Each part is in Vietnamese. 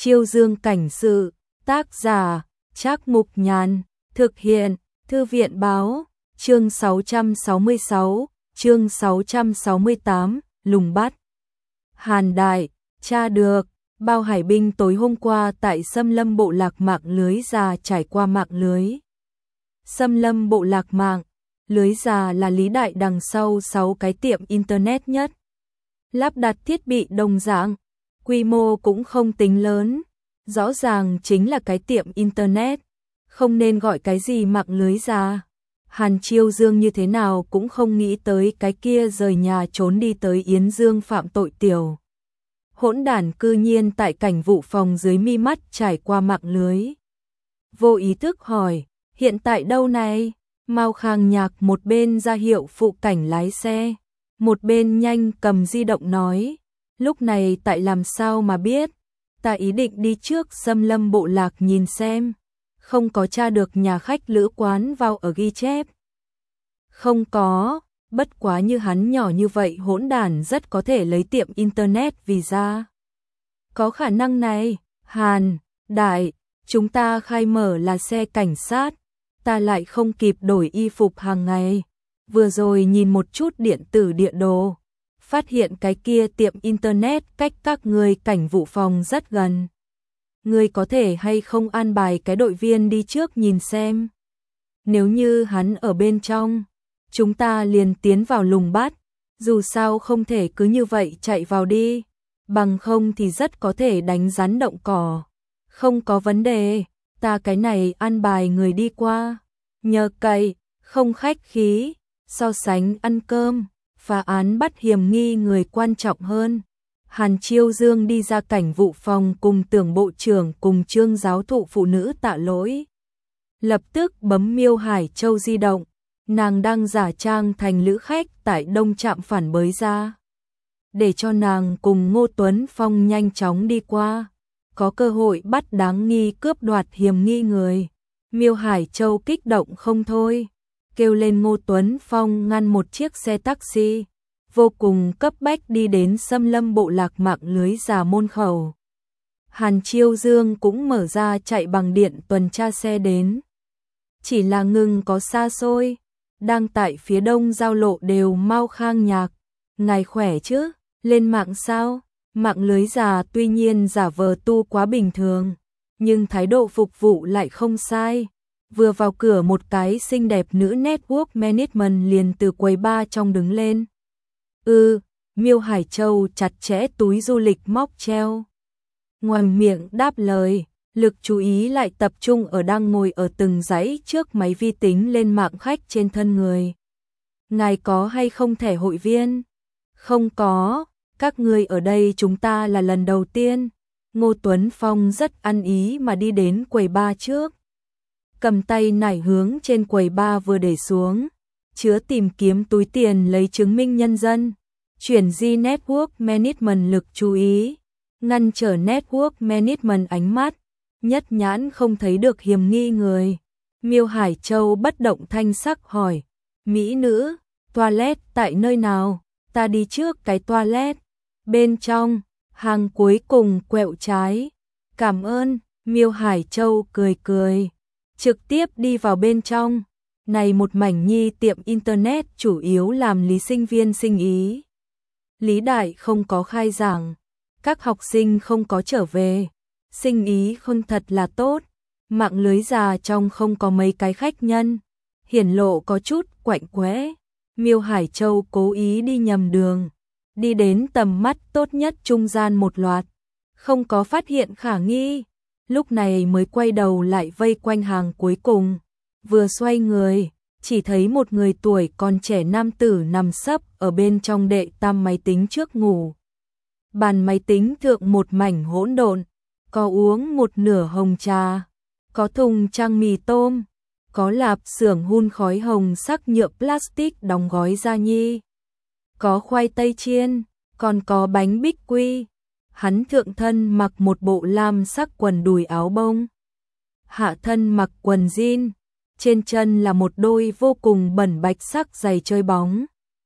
Chiêu Dương cảnh sự, tác giả, Trác Mục Nhàn, thực hiện, Thư viện báo, chương 666, chương 668, lùng bắt. Hàn Đại, tra được, bao hải binh tối hôm qua tại Xâm Lâm bộ lạc mạng lưới già trải qua mạng lưới. Xâm Lâm bộ lạc mạng, lưới già là Lý Đại đằng sau 6 cái tiệm internet nhất. Lắp đặt thiết bị đồng dạng, quy mô cũng không tính lớn, rõ ràng chính là cái tiệm internet, không nên gọi cái gì mạng lưới già. Hàn Chiêu Dương như thế nào cũng không nghĩ tới cái kia rời nhà trốn đi tới Yến Dương phạm tội tiểu. Hỗn đản cư nhiên tại cảnh vụ phòng dưới mi mắt trải qua mạng lưới. Vô ý thức hỏi, hiện tại đâu này? Mao Khang Nhạc một bên ra hiệu phụ cảnh lái xe, một bên nhanh cầm di động nói, lúc này tại làm sao mà biết, ta ý định đi trước Xâm Lâm bộ lạc nhìn xem, không có tra được nhà khách lữ quán vào ở ghi chép. Không có, bất quá như hắn nhỏ như vậy hỗn đản rất có thể lấy tiệm internet vì ra. Có khả năng này, Hàn, Đại, chúng ta khai mở là xe cảnh sát, ta lại không kịp đổi y phục hàng ngày. Vừa rồi nhìn một chút điện tử địa đồ, phát hiện cái kia tiệm internet cách các ngươi cảnh vụ phòng rất gần. Ngươi có thể hay không an bài cái đội viên đi trước nhìn xem. Nếu như hắn ở bên trong, chúng ta liền tiến vào lùng bắt, dù sao không thể cứ như vậy chạy vào đi, bằng không thì rất có thể đánh rắn động cỏ. Không có vấn đề, ta cái này an bài người đi qua, nhờ cậy, không khách khí, so sánh ăn cơm, phá án bắt hiểm nghi người quan trọng hơn. Hàn Chiêu Dương đi ra cảnh vụ phòng cùng Tưởng bộ trưởng cùng Trương giáo thụ phụ nữ tạ lỗi. Lập tức bấm Miêu Hải Châu di động, nàng đang giả trang thành lữ khách tại Đông Trạm phản bới ra. Để cho nàng cùng Ngô Tuấn Phong nhanh chóng đi qua, có cơ hội bắt đáng nghi cướp đoạt hiểm nghi người. Miêu Hải Châu kích động không thôi, kêu lên Ngô Tuấn Phong ngăn một chiếc xe taxi, vô cùng cấp bách đi đến Xâm Lâm bộ lạc mạng lưới già môn khẩu. Hàn Chiêu Dương cũng mở ra chạy bằng điện tuần tra xe đến. Chỉ là ngừng có xa xôi, đang tại phía đông giao lộ đều Mao Khang Nhạc. Ngài khỏe chứ, lên mạng sao? Mạng lưới già tuy nhiên giả vờ tu quá bình thường, nhưng thái độ phục vụ lại không sai. Vừa vào cửa một cái xinh đẹp nữ network management liền từ quầy bar trong đứng lên. Miêu Hải Châu chặt chẽ túi du lịch móc treo. Ngoằng miệng đáp lời, lực chú ý lại tập trung ở đang ngồi ở từng dãy trước máy vi tính lên mạng khách trên thân người. Ngài có hay không thẻ hội viên? Không có, các ngươi ở đây chúng ta là lần đầu tiên. Ngô Tuấn Phong rất ăn ý mà đi đến quầy bar trước. Cầm tay nải hướng trên quầy bar vừa để xuống, chứa tìm kiếm túi tiền lấy chứng minh nhân dân, chuyển di network management lực chú ý, ngăn trở network management ánh mắt, nhất nhãn không thấy được hiểm nghi người. Miêu Hải Châu bất động thanh sắc hỏi, mỹ nữ, toilet tại nơi nào? Ta đi trước cái toilet. Bên trong, hàng cuối cùng quẹo trái. Cảm ơn, Miêu Hải Châu cười cười, trực tiếp đi vào bên trong. Này một mảnh nhi tiệm internet chủ yếu làm lý sinh viên sinh ý. Lý Đại không có khai giảng, các học sinh không có trở về, sinh ý không thật là tốt. Mạng lưới già trong không có mấy cái khách nhân, hiển lộ có chút quạnh quẽ. Miêu Hải Châu cố ý đi nhầm đường, đi đến tầm mắt tốt nhất trung gian một loạt, không có phát hiện khả nghi, lúc này mới quay đầu lại vây quanh hàng cuối cùng. Vừa xoay người, chỉ thấy một người tuổi còn trẻ nam tử nằm sấp ở bên trong đệ tam máy tính trước ngủ. Bàn máy tính thượng một mảnh hỗn độn, có uống một nửa hồng trà, có thùng trang mì tôm, có lạp xưởng hun khói hồng sắc nhựa plastic đóng gói da nhi, có khoai tây chiên, còn có bánh bích quy. Hắn thượng thân mặc một bộ lam sắc quần đùi áo bông, hạ thân mặc quần jean, trên chân là một đôi vô cùng bẩn bạch sắc giày chơi bóng.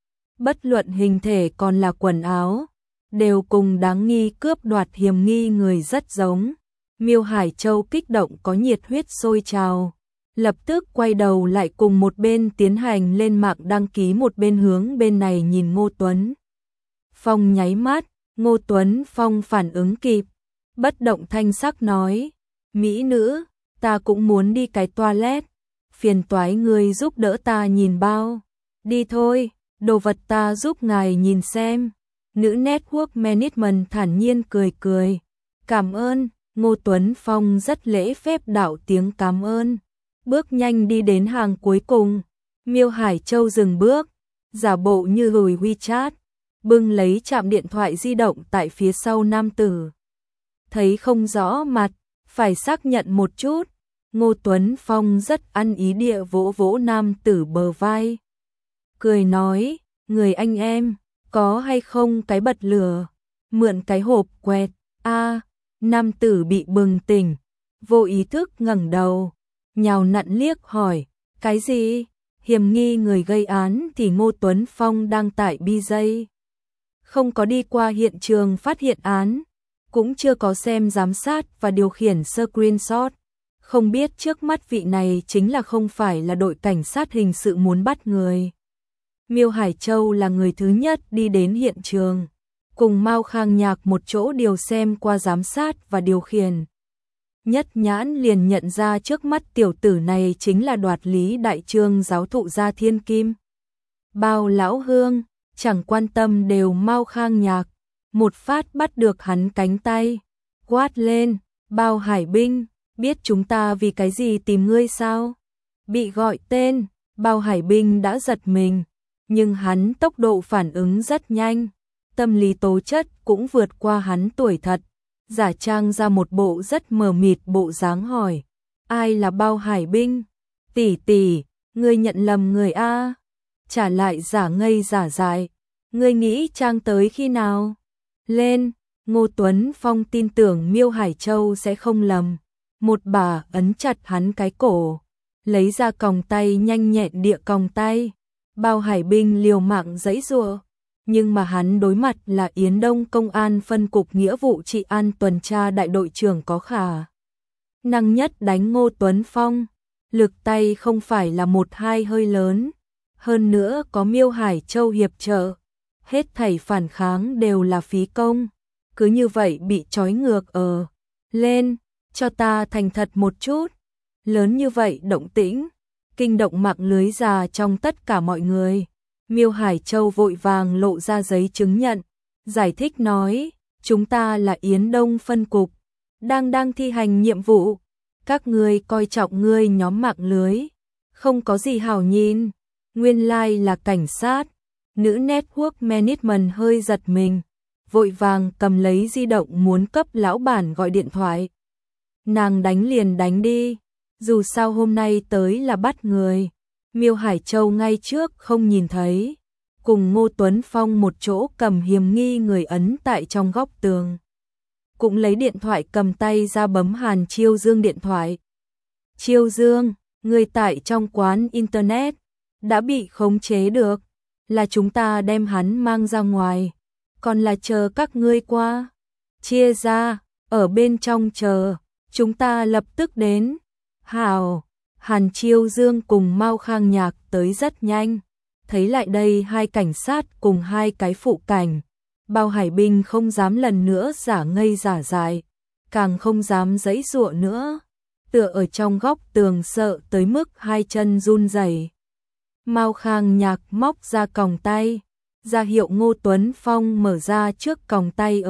Bất luận hình thể còn là quần áo, đều cùng đáng nghi cướp đoạt hiểm nghi người rất giống. Miêu Hải Châu kích động có nhiệt huyết sôi trào, lập tức quay đầu lại cùng một bên tiến hành lên mạng đăng ký, một bên hướng bên này nhìn Ngô Tuấn Phong nháy mắt. Ngô Tuấn Phong phản ứng kịp, bất động thanh sắc nói, mỹ nữ, ta cũng muốn đi cái toilet, phiền toái người giúp đỡ ta nhìn bao. Đi thôi, đồ vật ta giúp ngài nhìn xem. Nữ network management thản nhiên cười cười. Cảm ơn. Ngô Tuấn Phong rất lễ phép đạo tiếng cảm ơn. Bước nhanh đi đến hàng cuối cùng. Miêu Hải Châu dừng bước, giả bộ như lùi WeChat, bưng lấy chạm điện thoại di động tại phía sau nam tử. Thấy không rõ mặt, phải xác nhận một chút. Ngô Tuấn Phong rất ăn ý địa vỗ vỗ nam tử bờ vai. Cười nói, người anh em, có hay không cái bật lửa, mượn cái hộp quẹt. Nam tử bị bừng tỉnh, vô ý thức ngẩng đầu, nhào nặn liếc hỏi, cái gì? Hiểm nghi người gây án thì Ngô Tuấn Phong đang tại BJ. Không có đi qua hiện trường phát hiện án, cũng chưa có xem giám sát và điều khiển screenshot. Không biết trước mắt vị này chính là không phải là đội cảnh sát hình sự muốn bắt người. Miêu Hải Châu là người thứ nhất đi đến hiện trường, cùng Mao Khang Nhạc một chỗ điều xem qua giám sát và điều khiển. Nhất nhãn liền nhận ra trước mắt tiểu tử này chính là Đoạt Lý Đại Trương giáo thụ Gia Thiên Kim. Bao lão hương, chẳng quan tâm đều Mao Khang Nhạc, một phát bắt được hắn cánh tay, quát lên, Bao Hải Binh, biết chúng ta vì cái gì tìm ngươi sao? Bị gọi tên, Bao Hải Binh đã giật mình, nhưng hắn tốc độ phản ứng rất nhanh, tâm lý tố chất cũng vượt qua hắn tuổi thật, giả trang ra một bộ rất mờ mịt bộ dáng hỏi, ai là Bao Hải Binh? Tỷ tỷ, ngươi nhận lầm người a. Trả lại giả ngây giả dại, ngươi nghĩ trang tới khi nào? Lên, Ngô Tuấn Phong tin tưởng Miêu Hải Châu sẽ không lầm, một bà ấn chặt hắn cái cổ, lấy ra còng tay nhanh nhẹn địa còng tay. Bao Hải Binh liều mạng giãy giụa, nhưng mà hắn đối mặt là Yến Đông Công an phân cục nghĩa vụ trị an tuần tra đại đội trưởng có khả năng nhất đánh Ngô Tuấn Phong, lực tay không phải là một hai hơi lớn, hơn nữa có Miêu Hải Châu hiệp trợ, hết thảy phản kháng đều là phí công, cứ như vậy bị trói ngược lên, cho ta thành thật một chút. Lớn như vậy động tĩnh, kinh động mạng lưới già trong tất cả mọi người. Miêu Hải Châu vội vàng lộ ra giấy chứng nhận, giải thích nói, chúng ta là Yến Đông phân cục, đang thi hành nhiệm vụ, các ngươi coi trọng ngươi nhóm mạng lưới, không có gì hảo nhìn, nguyên lai là cảnh sát. Nữ network management hơi giật mình, vội vàng cầm lấy di động muốn cấp lão bản gọi điện thoại. Nàng đánh liền đánh đi, dù sao hôm nay tới là bắt người. Miêu Hải Châu ngay trước không nhìn thấy, cùng Ngô Tuấn Phong một chỗ cầm hiểm nghi người ấn tại trong góc tường. Cũng lấy điện thoại cầm tay ra bấm Hàn Chiêu Dương điện thoại. Chiêu Dương, người tại trong quán internet, đã bị khống chế được, là chúng ta đem hắn mang ra ngoài, còn là chờ các ngươi qua. Chia ra, ở bên trong chờ, chúng ta lập tức đến. Hào. Hàn Chiêu Dương cùng Mao Khang Nhạc tới rất nhanh, thấy lại đây hai cảnh sát cùng hai cái phụ cảnh. Bao Hải Binh không dám lần nữa giả ngây giả dại, càng không dám giãy giụa nữa, tựa ở trong góc tường sợ tới mức hai chân run rẩy. Mao Khang Nhạc móc ra còng tay, ra hiệu Ngô Tuấn Phong mở ra trước còng tay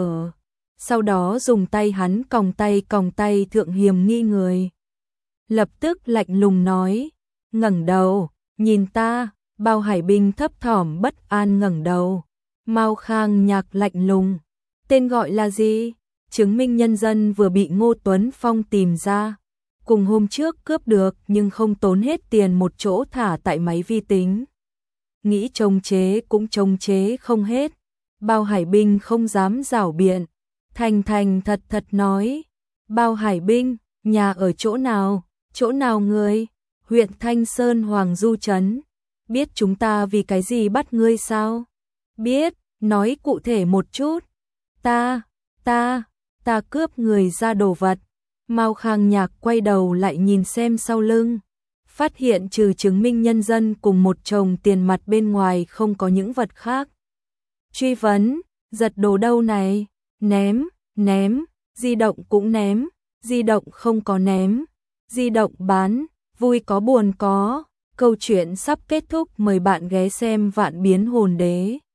sau đó dùng tay hắn còng tay thượng hiểm nghi người. Lập tức lạnh lùng nói, ngẩng đầu, nhìn ta. Bao Hải Binh thấp thỏm bất an ngẩng đầu. Mao Khang Nhạc lạnh lùng, tên gọi là gì? Chứng minh nhân dân vừa bị Ngô Tuấn Phong tìm ra, cùng hôm trước cướp được nhưng không tốn hết tiền một chỗ thả tại máy vi tính. Nghĩ trông chế cũng trông chế không hết. Bao Hải Binh không dám giảo biện, thành thật nói, Bao Hải Binh, nhà ở chỗ nào? Chỗ nào người? Huyện Thanh Sơn Hoàng Du Trấn. Biết chúng ta vì cái gì bắt ngươi sao? Biết, nói cụ thể một chút. Ta cướp người ra đồ vật. Mao Khang Nhạc quay đầu lại nhìn xem sau lưng, phát hiện trừ chứng minh nhân dân cùng một chồng tiền mặt bên ngoài không có những vật khác. Truy vấn, giật đồ đâu này? Ném, di động cũng ném, di động không có ném, di động bán, vui có buồn có. Câu chuyện sắp kết thúc, mời bạn ghé xem Vạn Biến Hồn Đế.